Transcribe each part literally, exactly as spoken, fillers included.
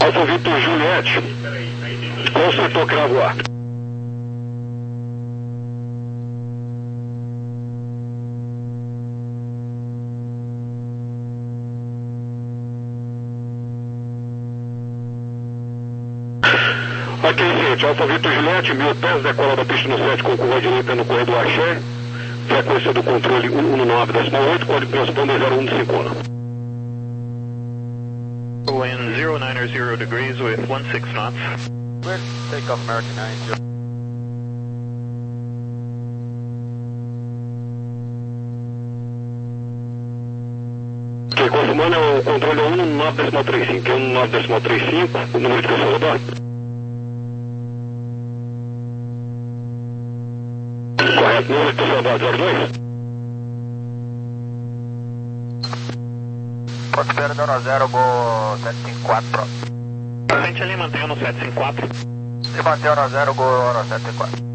Alfa Vitor Juliette, qual o setor Cravo A? Ok, gente, Alfa Vitor Juliette, mil pés, decola da pista no sete com curva direita no corredor Axé, frequência do controle cento e dezenove ponto oito, código transponder zero um cinco um. Wind zero nine zero degrees with sixteen knots. Clear, take off American nine zero. Ok, confirmando é o controle cento e dezenove ponto trinta e cinco, cento e dezenove ponto trinta e cinco, o número de canção rodar. Correto, número de canção rodar zero dois. Prospero zero zero, Gol sete cinco quatro, próximo. A gente ali mantém no sete cinco quatro. Se mantém zero zero, Gol sete cinco quatro.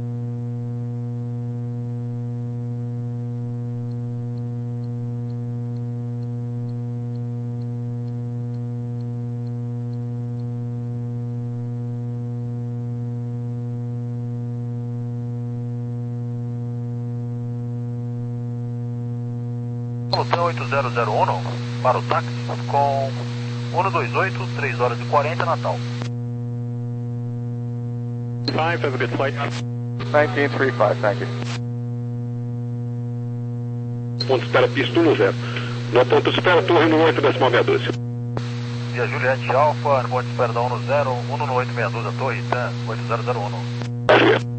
Solução oito zero zero um para o táxi com cento e vinte e oito, três horas e quarenta, Natal. Five, have a good flight. nineteen three five, thank you. Ponto espera pista um zero. No ponto espera torre no oito decimal meia dúzia. Via Juliette Alfa, no ponto de espera da um zero, um no oito meia dúzia, torre, tá? oito zero zero um. Pode ver.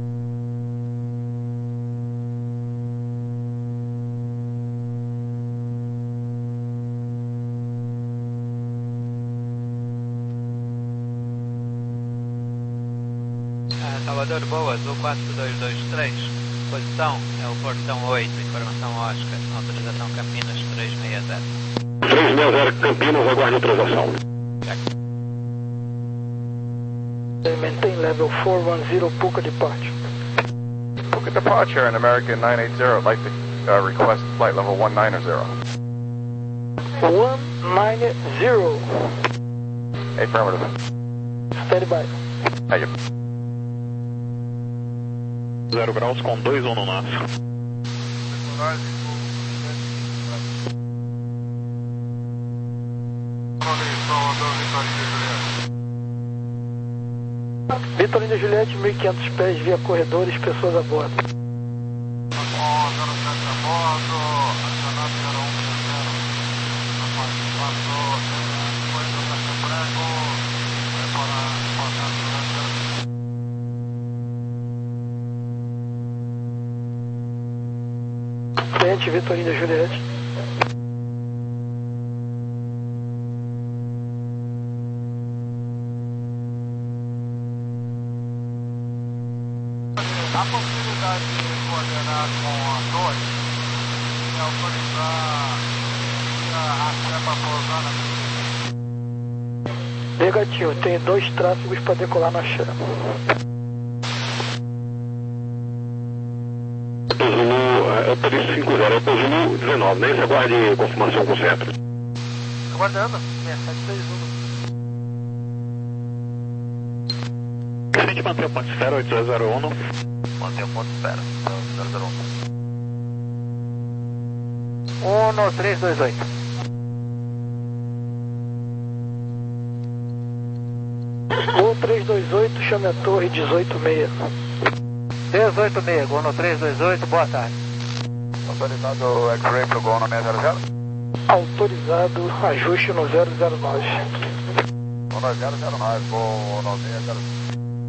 Salvador, boa, Azul quatro dois dois três, posição é o portão oito, informação Oscar, autorização Campinas três seis zero. três seis zero Campinas, aguarde a transação. Maintain level four one zero, Puka departure. Puka departure in American nine eight zero, I'd like to uh, request flight level one nine zero. one nine zero. Affirmative. Stand by. Aí. Zero graus com dois um no nosso. Vitorino Juliette, mil e quinhentos pés, via corredores, pessoas a bordo. Cliente Vitorino Juliette. A possibilidade de coordenar com a torre e autorizar a Axé para pousar na Negativo, tem dois tráfegos para decolar na Axé. É por isso cinco zero, é por Zulu dezenove, né? Você aguarde confirmação com o centro. Aguardando, seis sete seis um. A gente mantém o ponto de espera oito zero zero um. Mantém o ponto de espera, zero zero um. um três dois oito. Gol três dois oito, chame a torre dezoito seis. dezoito seis, Gol no três dois oito, boa tarde. Autorizado o X-Ray para o Gol no seis zero zero? Autorizado, ajuste no zero zero nove. Gol no zero zero nove, Gol no seis zero zero.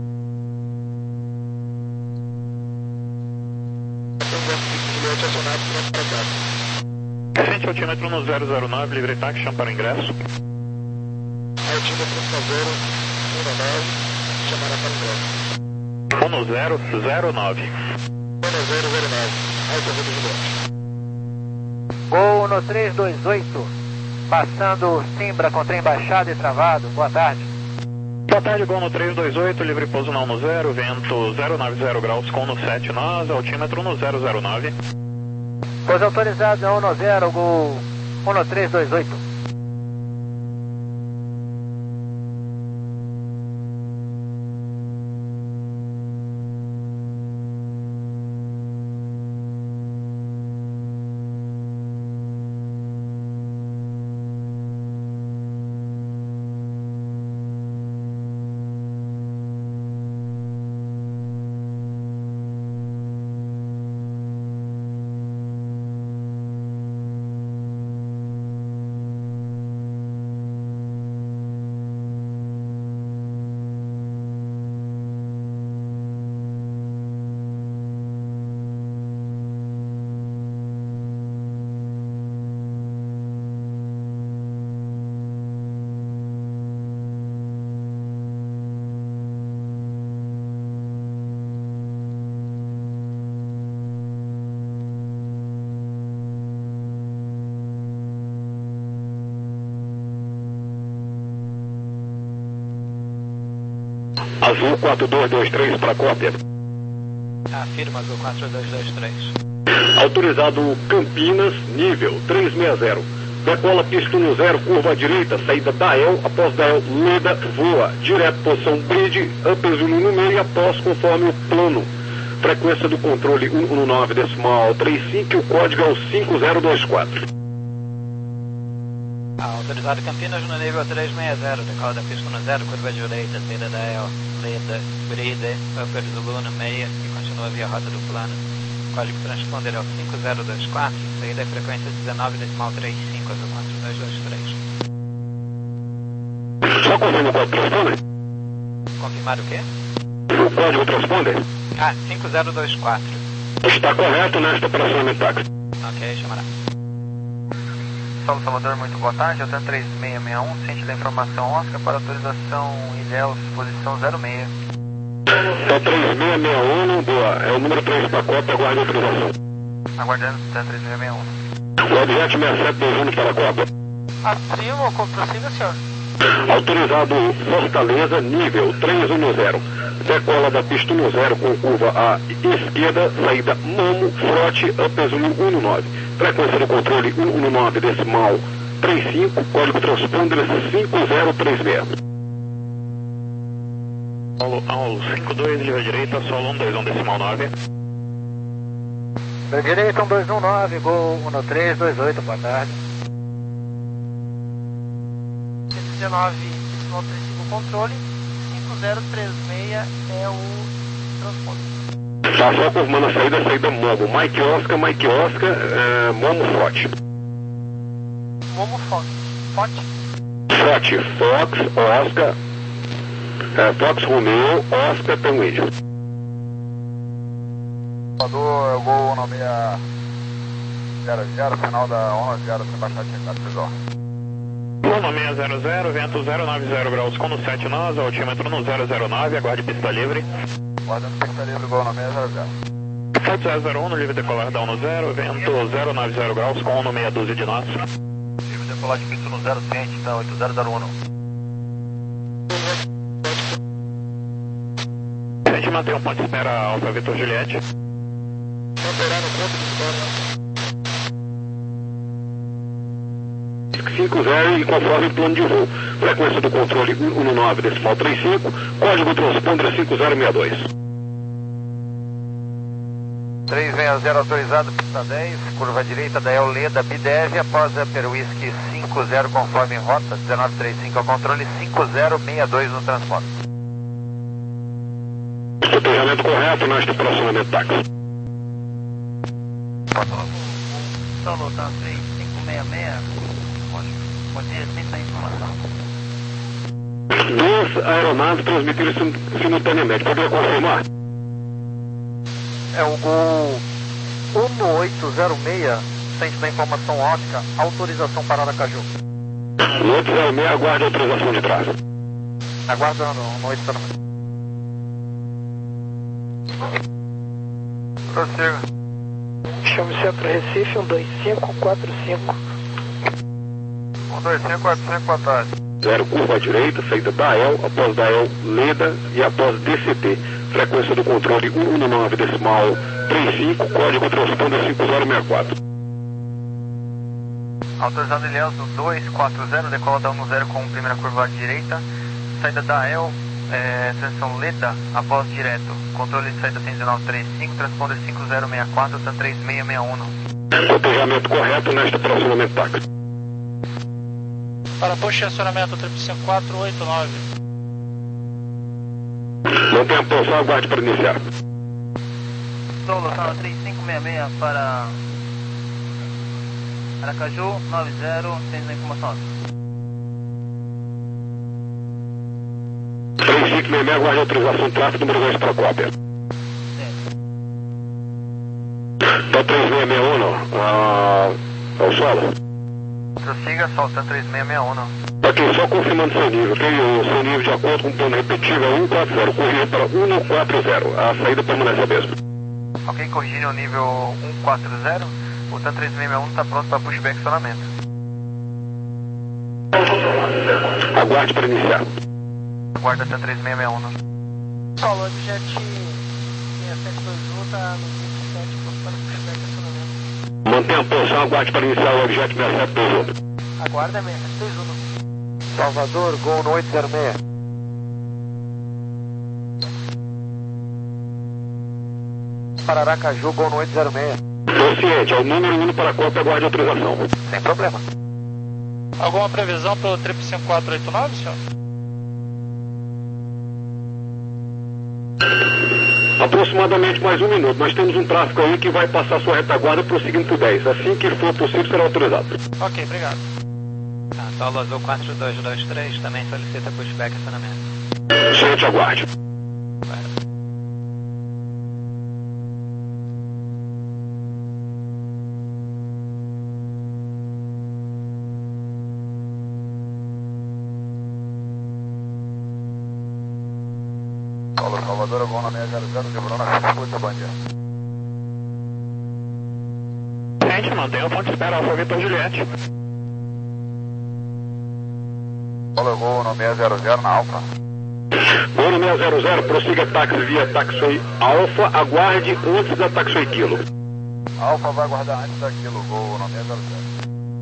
Gente, altímetro no zero zero nove, livre táxi, chama para o ingresso. Altímetro no zero zero nove, chamará para o ingresso. um zero zero nove. um zero zero nove, Alfa Vitor Juliette. Gol no três dois oito, passando Simbra contra embaixada e travado, boa tarde. Boa tarde, Gol no três dois oito, livre pouso na um zero, vento zero nove zero graus com no sete nós, altímetro no zero zero nove. Pouso autorizado na um zero, Gol um três dois oito. Azul quatro dois dois três para cópia. Afirma, Azul quatro dois dois três. Autorizado Campinas, nível trezentos e sessenta. Decola pista um zero, curva à direita, saída da E L, após da E L, Leda, voa, direto, posição bridge, upper zoom no meio e após conforme o plano. Frequência do controle cento e nove decimal trinta e cinco e o código é o cinco zero dois quatro. Autorizado Campinas no nível trezentos e sessenta, decola da pista um zero, curva à direita, saída da E L, Leda, bridge, upper zoom no meio e continua via rota do plano. Código transponder é o cinco zero dois quatro, saída é frequência dezenove decimal trinta e cinco, Azul quatro dois dois três. Só confirma o código transponder. Confirmar o quê? O código transponder Ah, cinco zero dois quatro. está correto nesta operação de táxi. Ok, chamará. Saulo Salvador, muito boa tarde. Hotel três seis seis um, ciente da informação Oscar para autorização Ilhéus, posição zero seis. Então três seis seis um, boa. É o número três para cópia, aguarde a autorização. Aguardando, Hotel três seis seis um. O objeto seis sete dois um para cópia. Afirmo, prossiga, senhor. Autorizado Fortaleza, nível trezentos e dez. Decola da pista um zero com curva à esquerda, saída Momo, frote, upper zoom cento e nove. Frequência do controle cento e nove decimal trinta e cinco, código transponder cinco zero três seis. Solo ao cinco dois, livre direita, solo um dois um decimal nove. Livre direita um dois um nove, gol um três dois oito, boa tarde. cento e dezenove, decimal trinta e cinco, controle, cinco zero três seis é o transponder. Tá só confirmando a saída, saída Momo. Mike Oscar, Mike Oscar, é, Momo Frote. Momo Fox. Fox? Frote, Fox, Oscar, é, Fox Romeo, Oscar Tanguídio. Salvador, eu vou no seis zero zero, final da onze zero, sem baixar de checado, pessoal. Plano seis zero zero, vento zero nove zero graus, com no sete nós, altímetro no zero zero nove, aguarde pista livre. Guardando pista livre, gol no seis zero zero. sete zero zero um, no livre decolar da um no zero, vento zero nove zero graus, com no meia dúzia de nós. Livre decolar de pista no zero, ciente, tá oito zero zero um. A gente mantém um ponto de espera Alfa Vitor Juliette. Operar no ponto de espera. cinco zero e conforme o plano de voo. Frequência do controle cento e nove decimal trinta e cinco, código transponder cinco zero seis dois. três seis zero autorizado, pista dez, curva direita da Eoleda, Bidev, após a Perwhisky cinco zero conforme rota, dezenove trinta e cinco ao controle, cinco zero seis dois no transporte. Protegimento correto neste estacionamento táxi. Solo, tá três cinco seis seis, pode, pode ter essa informação. Duas aeronaves transmitiram sim, simultaneamente, poderia confirmar? É o gol um oito zero seis, ciente da informação ótica, autorização para Aracaju. No oito zero seis, aguarde a autorização de tráfego. Aguardando no oito zero seis. Prossiga. Chame Centro Recife, um dois cinco quatro cinco. um dois cinco quatro cinco, boa tarde. Zero curva à direita, saída da E L, após da E L, Leda e após D C T. Frequência do controle cento e nove decimal trinta e cinco, código transponder cinco zero seis quatro. Autorizado Ilhéus do dois quatro zero, decola da um zero com primeira curva à direita, saída da E L, é, transição Leda, após direto. Controle de saída cento e dezenove trinta e cinco, transponder cinco zero seis quatro, tá três seis seis um. Protegimento correto neste estacionamento táxi. Para posto de estacionamento, triplo cinco quatro oito nove. Mantenha a posição, aguarde para iniciar. Solo, tá três cinco seis seis para Aracaju, nove zero, ciente da informação. três cinco seis seis, aguarde a autorização de tráfego, número dois para cópia. Então três seis seis um, ah, é o solo. Prossiga, solta três seis seis um. Ok, só confirmando seu nível. Tem o seu nível de acordo com o plano repetitivo é cento e quarenta, corrija para cento e quarenta. A saída permanece a mesma. Ok, corrigindo o nível cento e quarenta, o TAN três seis seis um está pronto para pushback estacionamento. Aguarde para iniciar. Aguarda TAN três seis seis um. Falou de jet seis sete dois um, tá no vinte e sete, para o pushback acionamento. Mantenha a posição, aguarde para iniciar o objeto seis sete dois um. Aguarda seis sete dois um. Salvador, Gol no oito zero seis. Para Aracaju, Gol no oito zero seis. Consciente, é o número um para a cópia, aguarde autorização. Sem problema. Alguma previsão pelo trip cinco quatro oito nove, senhor? Aproximadamente mais um minuto. Nós temos um tráfego aí que vai passar sua retaguarda prosseguindo por dez. Assim que for possível, será autorizado. Ok, obrigado. Tá, Solo Azul quatro dois dois três também solicita pushback acionamento. Gente, aguarde. Claro. Paulo Salvador, Gol no seis zero zero, quebrou na circuito bandeira. Gente, mantenha o ponto de espera, Alfa Vitor Juliette. Paulo Gol no seis zero zero na Alfa. Gol no seis zero zero, prossiga táxi via Taxway Alfa, aguarde antes da Taxway Kilo. Alfa vai aguardar antes daquilo, Gol no seis zero zero.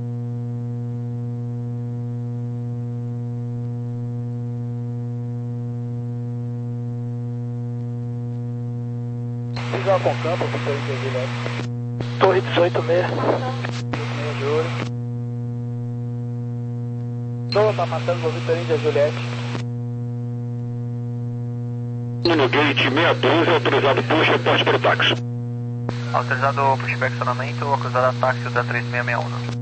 Visual com campo, Vitor Juliette. Torre dezoito seis. Meia de ouro. Noa tá matando o Vitor Índia Juliette. No gate seis doze, autorizado push, reporte para o táxi. Autorizado pushback acionamento, acusado táxi da três seis seis um.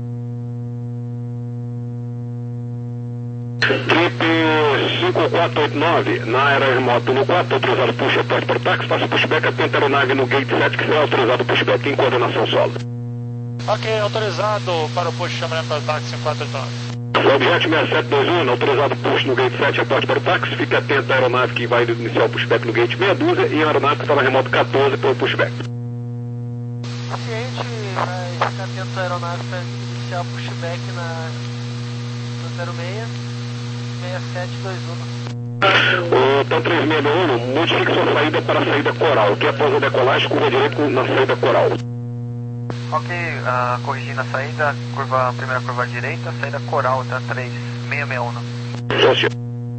Trip cinco quatro oito nove, na área remota no quatro, autorizado push, reporte para o táxi, faça pushback, atenta a aeronave no gate sete, que será autorizado pushback em coordenação solo. Ok, autorizado para o push chamamento para o táxi cinco quatro oito nove. O objeto seis sete dois um, autorizado push no gate sete, reporte para o táxi, fique atento à aeronave que vai iniciar o pushback no gate meia dúzia e a aeronave que está na remota quatorze para o pushback. Paciente vai ficar atento à aeronave para iniciar o pushback na, no zero seis, seis sete dois um. O T A três seis um, modifique sua saída para a saída coral, que após a decolagem, curva direita na saída coral. Ok, uh, corrigindo a saída, curva, primeira curva à direita, saída coral da três seis seis um. Sócio.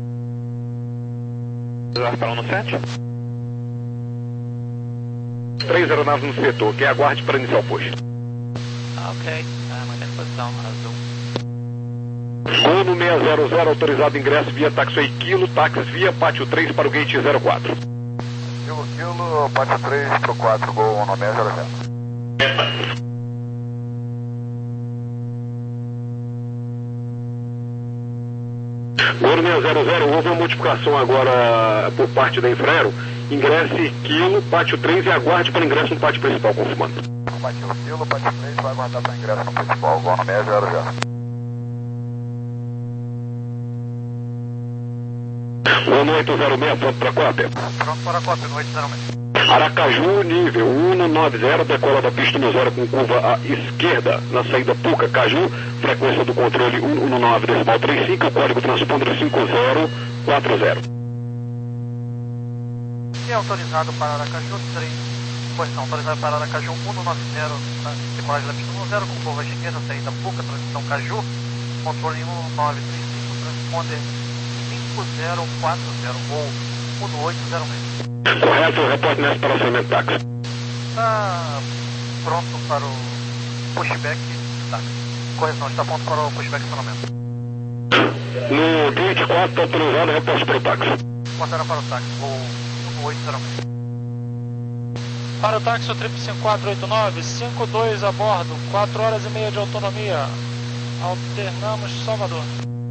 Para no sete. Três aeronaves no setor, que aguarde para iniciar o push. Ah, ok, ah, mantendo posição azul. Gol no seis zero zero, autorizado ingresso via Taxway Kilo, táxis via Pátio três para o gate zero quatro. Kilo, Kilo, Pátio três pro quatro, Gol no seis zero zero. Gol no seis zero zero, houve uma modificação agora por parte da Infraero. Ingresse Kilo, Pátio três e aguarde para ingresso no pátio principal, confirmando. Pátio Kilo, Pátio três vai aguardar para ingresso no principal, Gol no seis zero zero. Gol no oito zero seis, pronto para a cópia. Pronto para a cópia, no oito zero seis. Aracaju, nível um nove zero, decola da pista no zero com curva à esquerda, na saída Puca, Caju, frequência do controle um nove decimal trinta e cinco, código transponder cinco zero quatro zero. E autorizado para Aracaju três, posição autorizado para Aracaju um nove zero, decolagem da pista um zero com curva à esquerda, saída Puca, transição Caju, controle um nove três cinco, transponder cinco zero quatro zero, ou um oito zero seis. Correto, reporte nesse para o acionamento táxi. Está pronto para o pushback táxi. Correção, está pronto para o pushback acionamento. No gate quatro, autorizado, reporte para o táxi. Considera para o táxi, ou um oito zero seis. Para o táxi, o trip cinco quatro oito nove, cinco dois a bordo, quatro horas e meia de autonomia. Alternamos Salvador.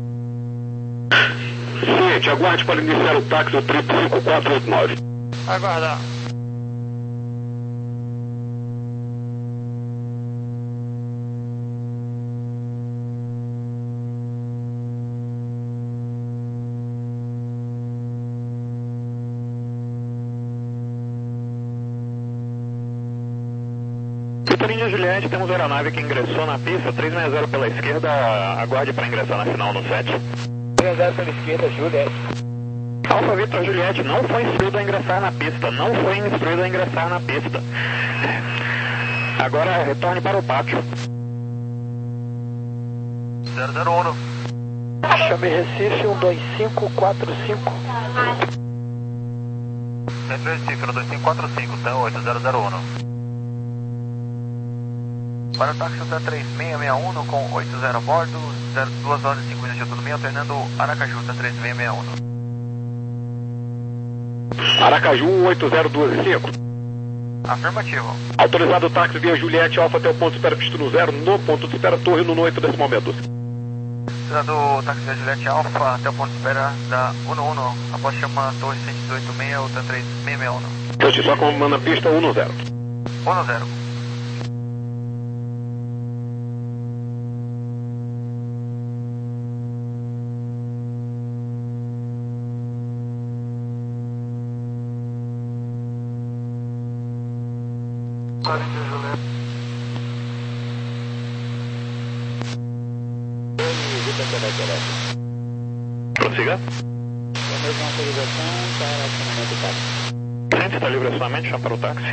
Ciente, aguarde para iniciar o táxi do trip cinco quatro oito nove. Aguardar. Vitor Índia Juliette, temos a aeronave que ingressou na pista, três seis zero pela esquerda, aguarde para ingressar na final no sete. três zero pela esquerda, Juliette. Alfa Vitor Juliette não foi instruído a ingressar na pista, não foi instruído a ingressar na pista. Agora retorne para o pátio. zero zero um. Chame Recife um dois cinco quatro cinco. Centro Recife, um dois cinco quatro cinco, T oito zero zero um. Para o táxi T três seis seis um com oito zero a bordo, duas horas e cinco minutos de autonomia, alternando Aracaju T três seis seis um. Aracaju oito zero dois cinco. Afirmativo. Autorizado o táxi via Juliette Alfa até o ponto de espera pista no zero, no ponto de espera Torre no oito nesse momento. Autorizado o táxi via Juliette Alfa até o ponto de espera da um um, após chama Torre cento e dezoito seis, o T três seis seis um. Hoje só comando a pista um zero. um zero. Prossiga. A mesma autorização para acionamento do táxi. Gente, está livre acionamento, chama para o táxi.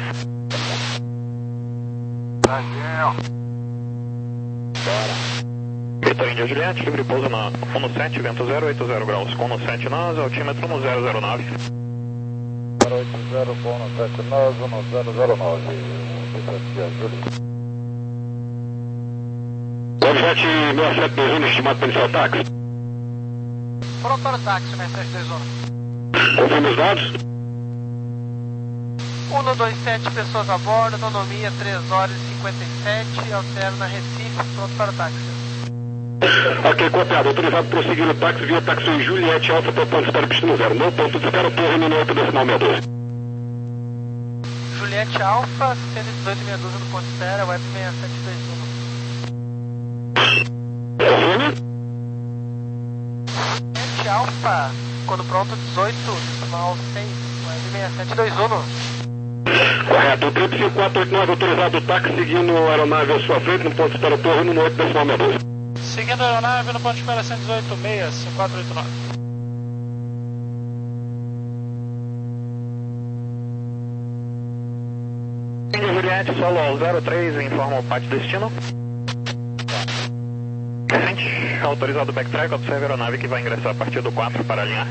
Brasil. Bora. Vitor Índia Juliette, livre pouso na um sete, vento zero oito zero graus, com um sete nós, altímetro no zero zero nove. zero oito zero, com um sete nove, um zero zero nove. Objet seis sete dois um estimado para iniciar o táxi. Pronto para o táxi, seis sete dois um. Confirma os dados. um dois sete pessoas a bordo, autonomia três horas e cinquenta e sete, alterna Recife, pronto para o táxi. Ok, copiado. Autorizado prosseguir o táxi via táxi Juliette Alfa até o ponto de espera pista no zero, no ponto de espera Torre no oito decimal meia doze. Juliette Alfa, cento e dezoito meia dúzia no ponto de espera, web seis sete dois um. Juliette Alfa, quando pronto, dezoito, decimal seis, web seis sete dois um. Correto, o triplo cinco quatro oito nove autorizado o táxi seguindo a aeronave à sua frente no ponto de espera Torre no oito decimal meia doze. Seguindo a aeronave no ponto de espera cento e dezoito seis, cinco quatro oito nove. Juliette, solo ao zero três, informa o pátio destino. Gente, autorizado o backtrack, observe a aeronave que vai ingressar a partir do quatro para alinhar.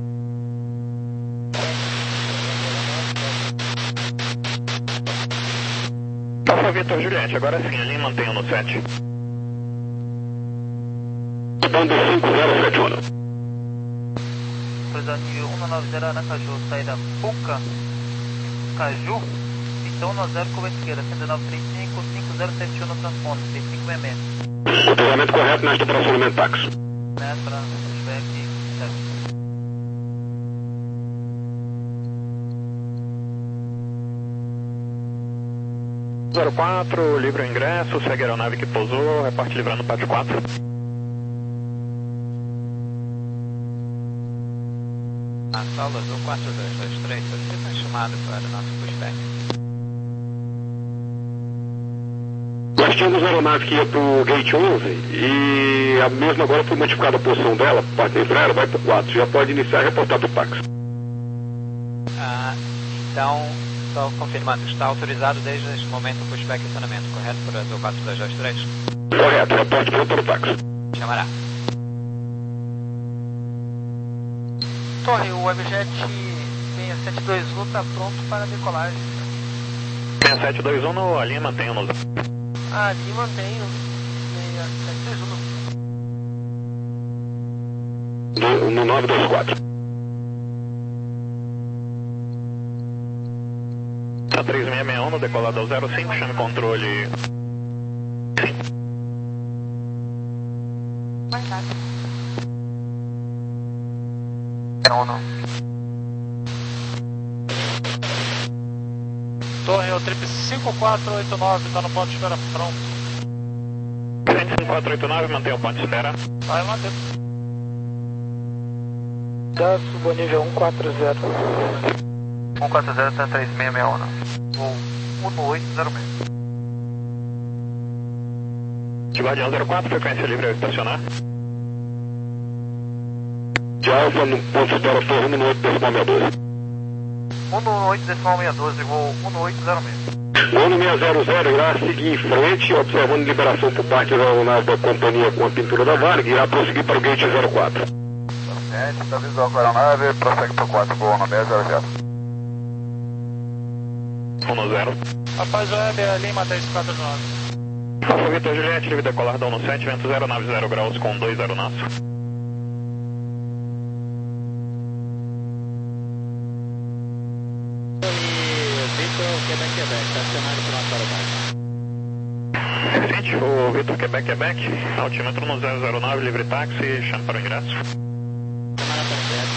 Alfa Vitor Juliette, agora sim, alinhe e mantenha no sete. Bando cinco zero sete um. Autorizado nível um nove zero Aracaju, saída Puca, Caju. um nove zero, curva esquerda, cento e nove trinta e cinco, cinco zero sete um no transponder, trinta e cinco sessenta e seis. Autorizamento correto nesta operacionamento táxi. Né, para pushback, zero quatro, livre o ingresso, segue a aeronave que pousou, reparte livrando pátio quatro. A sala do quatro dois dois três, você está chamado para o nosso pushback. Nós tínhamos a aeronave que ia para o Gate onze e a mesma agora foi modificada a posição dela, parte livrar, vai para o quatro. Já pode iniciar e reportar para o táxi. Ah, então, só confirmando, está autorizado desde este momento o pushback e acionamento, correto? Para o quatro dois dois três? Correto, reporte pronto para o táxi. Chamará. Torre, o Webjet seis sete dois um está pronto para decolagem. seis sete dois um no alinha, mantenha no zero. Ah, ali mantenho seis sete dois um. Do, no nove dois quatro. Tá três seis seis um no decolado ao zero cinco, chame controle. Mais rápido. Não, não. Torre, é o trip cinco quatro oito nove, está no ponto de espera pronto. cinco quatro oito nove, mantenha o ponto de espera. Vai lá dentro. Da subonível um quatro zero. um quatro zero, três seis seis um. Voo um oito zero seis. De Guardião zero quatro, frequência livre ao estacionar. De Alfa no ponto de espera torre um oito decimal seis doze. um oito decimal seis doze, voo um oito zero seis. O ano seiscentos irá seguir em frente, observando liberação por parte da aeronave da companhia com a pintura da Varg, e irá prosseguir para o gate zero quatro. Gente, está visual com a aeronave, prossegue para o quatro, voo no seis zero zero. um zero. Rapaz Web, é Lima três quatro nove. Alfa Vitor Juliette, livre decolar da um sete, vento zero nove zero graus com dois zero naço. Quebec, Quebec, estacionário para uma para Gente, o Vitor Quebec, Quebec, altímetro no zero zero nove, livre táxi, chame para o ingresso. Semana perfeita.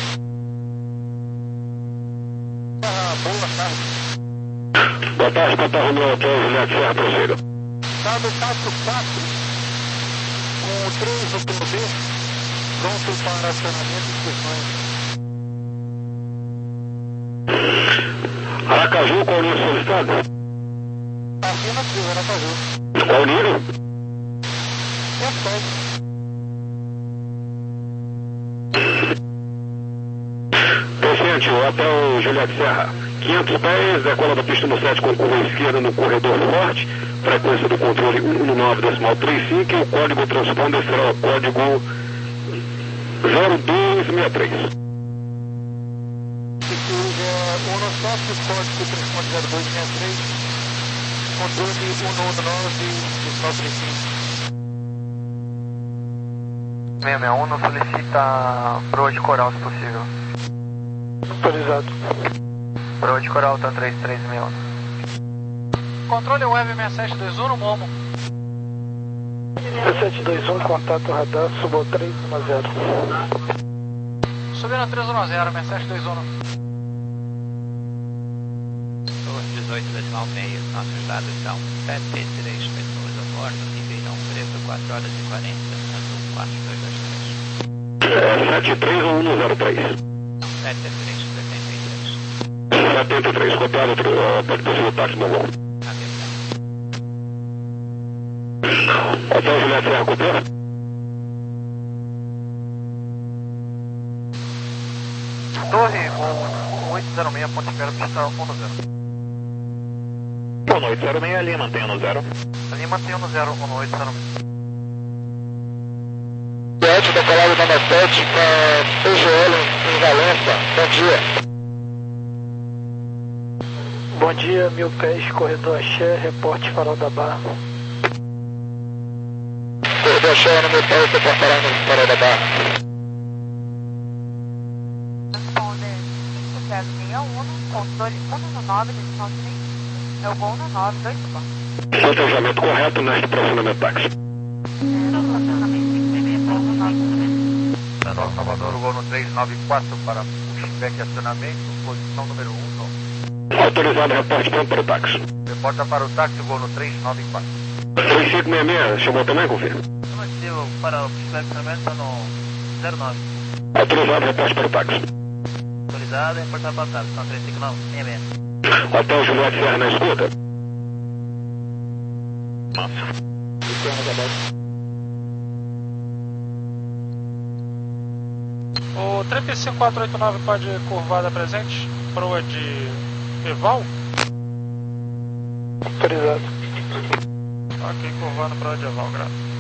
Ah, boa tarde. Boa tarde, Papa Romeu, Hotel Juliette Serra, prossiga. Cabo quatro quatro, com o três O P B, pronto para acionamento e inspeções. Aracaju, qual o nível solicitado? Acima de Aracaju. Qual o nível? Perfeito. Vicente, o Hotel Juliette Serra, quinhentos pés, decola da pista no sete com curva à esquerda no corredor forte, frequência do controle um nove decimal trinta e cinco, e o código transponder será o código zero dois seis três. O nosso código transponder zero dois seis três, controle um nove decimal trinta e cinco. seiscentos e sessenta e um, solicita proa de coral, se possível. Autorizado. Proa de coral, tá três três seis um. Controle web seis sete dois um no Momo. seis sete dois um, contato radar, subo três um zero. Subindo três um zero, seis sete dois um. dezoito decimal seis, nossos dados são sete três pessoas a bordo, Ribeirão Preto, quatro horas e quarenta, azul quatro dois dois três. É sete três ou um zero três? sete três setenta e três. setenta e três, copiado, uh, pode possuir o táxi mobile. Hotel Juliette Serra, copiado? Torre, um oito zero seis, ponte espera, pista um zero. um oito zero seis, Lima, mantenha no zero. Ali mantém no zero, um oito zero seis. Juliette, decolado da sete, com P G L em Valença. Bom dia. Bom dia, mil pés, corredor Axé, reporte Farol da Barra. Corredor Axé, no meu pé, você pode parar no Farol da Barra. Responder cinco zero seis um, controle um nove decimal três. É o voo um nove dois quatro. Planejamento correto neste aproximamento táxi. Sanol Salvador, voo no três nove quatro para pushback acionamento, posição número um. Autorizado, reporte pronto para o táxi. Reporta para o táxi, voo no três nove quatro. três cinco seis seis, chamou também, confirma? Positivo, para o pushback acionamento no zero nove. Autorizado, reporte para o táxi. Autorizado, reportar para o táxi, são três cinco nove, seis seis. Hotel Juliette Serra na escuta. Massa. O trinta e cinco quatro oito nove pode curvada presente, proa de Eval? Autorizado. Ok, curvando proa de Eval, graças.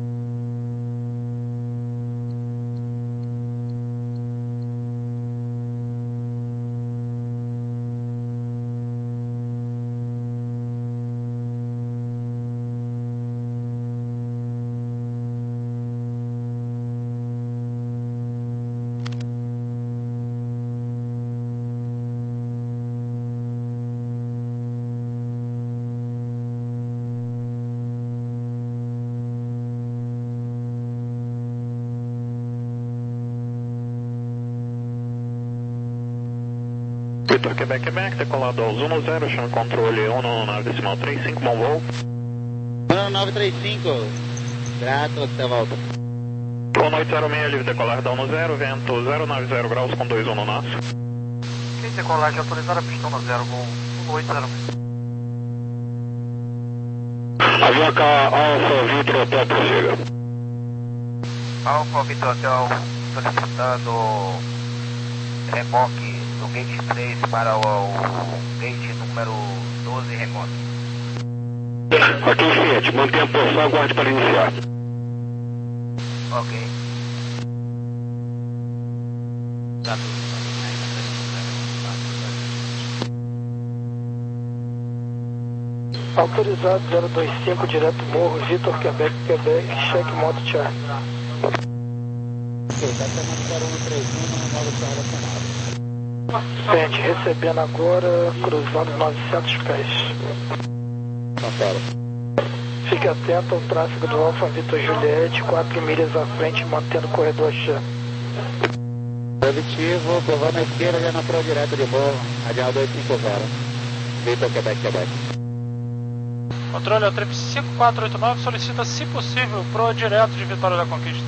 Vitor Quebec, Quebec, decolado aos um zero, chame controle um nove decimal trinta e cinco, bom voo. um nove três cinco, grato, até a volta. um oito zero seis, livre decolar da um zero, vento zero nove zero graus com dois um no naço. Quem decolagem autorizada, pista um zero, voo um oito zero seis. Avião Alfa Vitor Hotel, prossiga. Alfa Vitor Hotel, solicitando reboque do gate três para o, o gate número doze remoto. Aqui Fiat, mantenha a posição, aguarde para iniciar. Ok. Tá tudo. Autorizado zero dois cinco, direto Morro, Vitor, Quebec, Quebec, cheque moto Charlie. Ok, tá chamando zero um três um, nove Charlie acionado. Gente, recebendo agora, cruzando novecentos pés. Cancela. Fique atento ao tráfego do Alfa Vitor Juliette, quatro milhas à frente, mantendo o corredor cheio. Positivo, curvando à esquerda, já na pro direto de Morro, radial dois cinco zero. Vitor, Quebec, Quebec. Controle, o trip cinco quatro oito nove solicita, se possível, pro direto de Vitória da Conquista.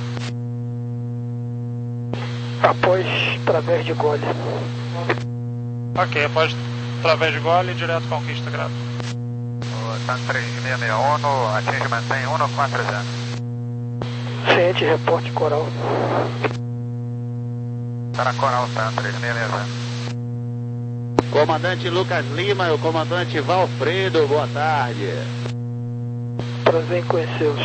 Após, através de Gole. Ok, após, através de Gole, direto Conquista, grato. Tan três seis seis um, atinge mantém um quatro zero. Ciente, reporte Coral. Tá na Coral, Tan três seis seis um. Comandante Lucas Lima e o comandante Valfredo, boa tarde. Prazer em conhecê-los.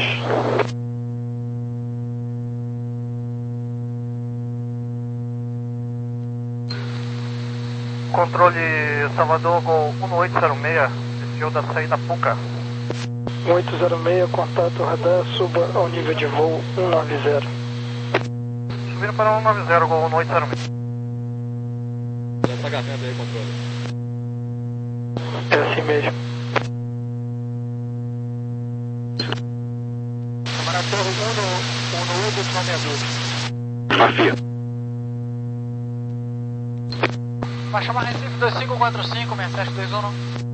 Controle Salvador, Gol um oito zero seis, desceu da saída Puca. um oito zero seis, contato radar, suba ao nível de voo um nove zero. Subindo para um nove zero, Gol um oito zero seis. Essa garganta aí, controle. É assim mesmo. Camarada Torre um oito zero seis. Afia. Vai chamar Recife dois cinco quatro cinco, seis sete dois um.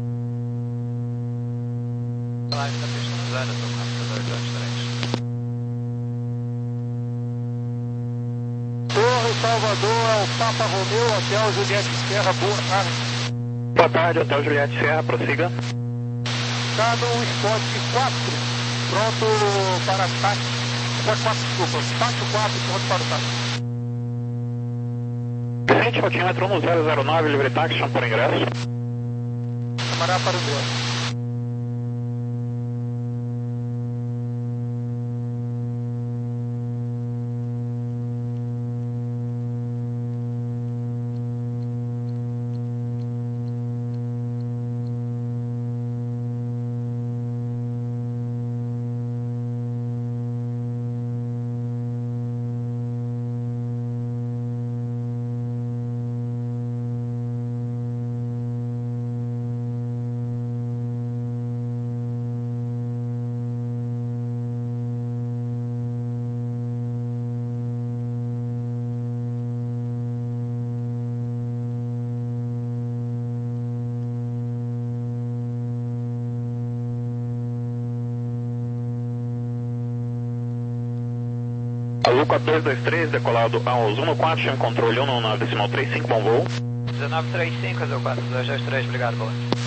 Lá está pista zero, estou com dois dois três. Torre Salvador, é o Papa Romeu, Hotel Juliette Serra, boa tarde. Boa tarde, Hotel Juliette Serra, prossiga. Está no Spot quatro, pronto para ataque. Spot quatro, desculpa, Spot quatro, pronto para o ataque. Presente, altímetro um zero zero nove, livre táxi, chama por ingresso. Camarada para o Goa. Luca dois dois três, decolado aos um quatro, chama controle um nove decimal três cinco, bom voo. dezenove trinta e cinco, quatro dois dois três, obrigado, boa.